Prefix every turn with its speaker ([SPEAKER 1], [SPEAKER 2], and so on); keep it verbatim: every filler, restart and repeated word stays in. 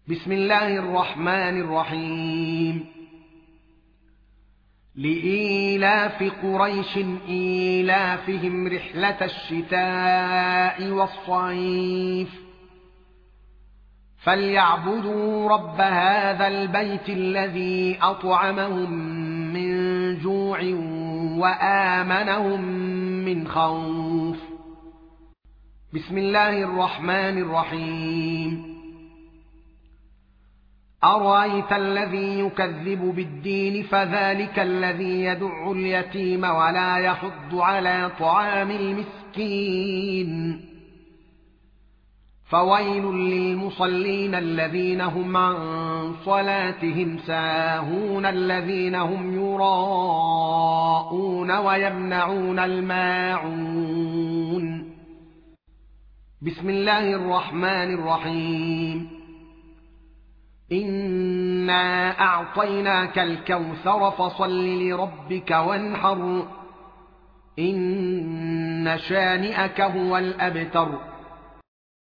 [SPEAKER 1] بسم الله الرحمن الرحيم لإيلاف قريش إيلافهم رحلة الشتاء والصيف فليعبدوا رب هذا البيت الذي أطعمهم من جوع وآمنهم من خوف. بسم الله الرحمن الرحيم أرأيت الذي يكذب بالدين فذلك الذي يدع اليتيم ولا يحض على طعام المسكين فويل للمصلين الذين هم عن صلاتهم ساهون الذين هم يراءون ويمنعون الماعون. بسم الله الرحمن الرحيم إنا أعطيناك الكوثر فصل لربك وانحر إن شانئك هو الأبتر.